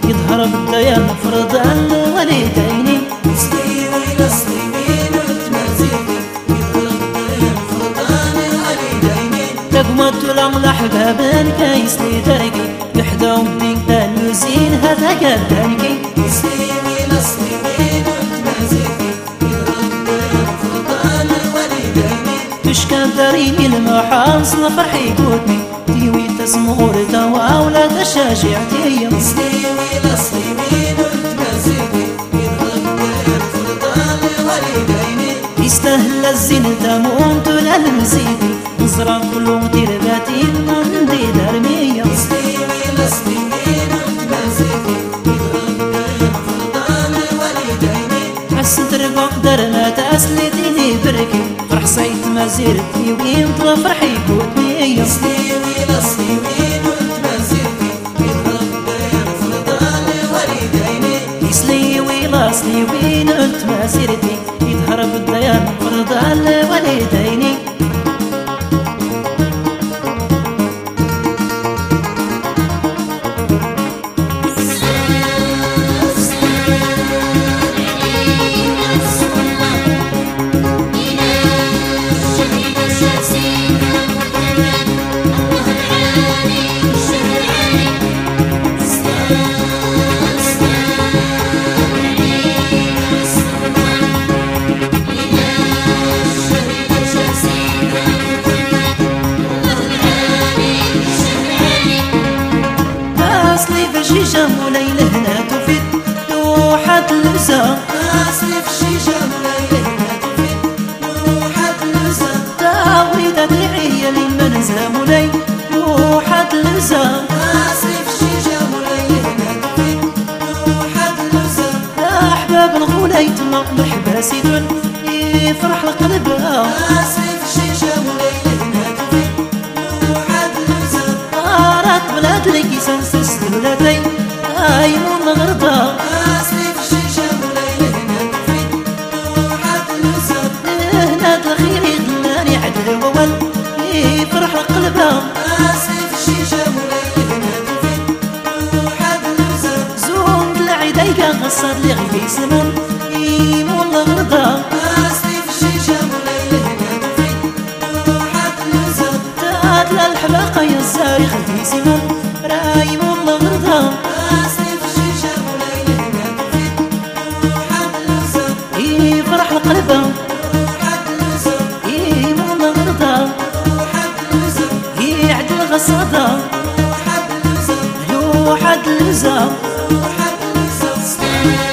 يظهر بالديان فرض على الوالدين. سليمي لسليمين والتمازيغي يظهر بالديان فرض على الوالدين. تقمت العمل أحبابا كيسلي تركي يحداو الدين الوزين هذا كالتركي. سليمي لسليمين والتمازيغي يظهر بالديان فرض على الوالدين. تشكى دريمي المحاصل فرحي قوتني تيوي تسمور توا ولا تشاشعتي. سليمي لسليمين والتمازيغي يظهر بالديان فرض على الوالدين. يستاهل الزين تموت للمزيدي نزرع كل ترباتي من دي درمية. سليمي لسليمين والتمازيغي يظهر بالديان فرض على الوالدين. حسن تربع درنا تأسلتيني بركي فرح سيت مزيرتي وينطلع فرحي قوتني. سليمي لسليمين والتمازيغي يظهر بالديان فرض على الوالدين. يسلي ويلا سلي وين قلت مسيرتي يظهر بالديان فرض على الوالدين. شيشة وليلة هنا تفيد لوحة اللبسة. أصلي في الشيشة وليلة هنا تفيد لوحة اللبسة. تعويدة دعية للمنزة مولاي لوحة اللبسة. أصلي في الشيشة وليلة هنا تفيد لوحة اللبسة. أحباب الغولاي مرحبا سيدون يفرح القلب. أصلي في الشيشة وليلة هنا تفيد لوحة اللبسة. غارات بلاد لكي سنسس دولتي أيمون غربة. أصلي في الشيشة وليلة هنا تفيد لوحة اللبسة. هنا الخير يدلاني عدل وول يفرح القلب. أصلي في الشيشة وليلة هنا تفيد لوحة اللبسة. زوم العيديك غصر لي غير يسمون يمون غربة. أصلي في الشيشة وليلة هنا تفيد لوحة اللبسة. تاتلا الحلاقة يا الزاري خلتي سيمون رايمون غربة. أصلي في الشيشة وليلة هنا تفيد لوحة اللبسة. يفرح القلب لوحة اللبسة. يمون غربة. لوحة اللبسة. يعدل غصادة لوحة اللبسة. لوحة اللبسة. لوحة اللبسة.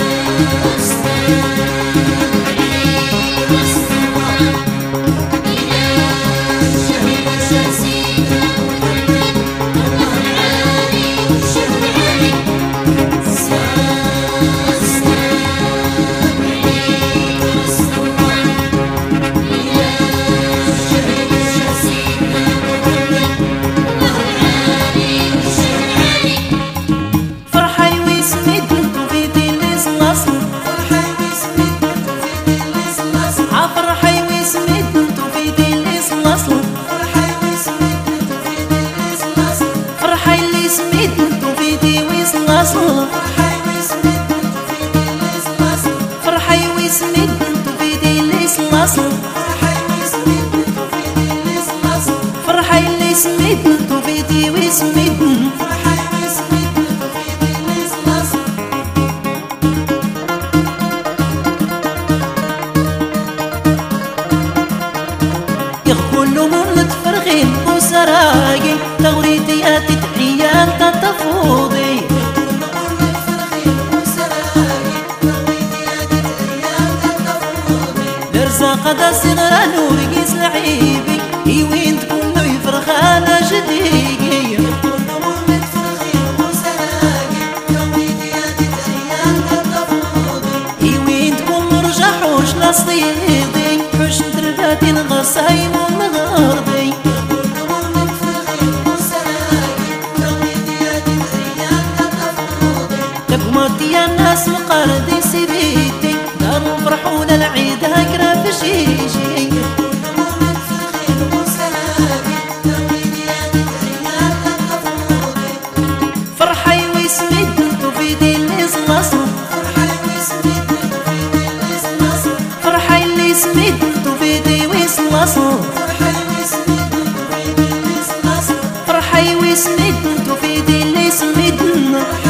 فرحي وسميت بنتو في دي الإصلاصل. فرحي اللي سميت بنتو في دي وسميت يغفلوا من تفرغين وسراقي تغريديات تحيات تتفوضي. الرزاقة دا سنران ورقيس لعيبي وين تكون يفرخانا جديقي. وين تكون مرجع حوش نصيدي حوش درباتي الغصايم والغربي. تقمت يا الناس وقردي سبيتي داروا فرحونا العيد هكرا في شيشي. فرحي وسميت بنتو في دي ويصلصو فرحة اللي سميتو في دي ويصلصو فرحة ويسميتو في دي اللي سميتنا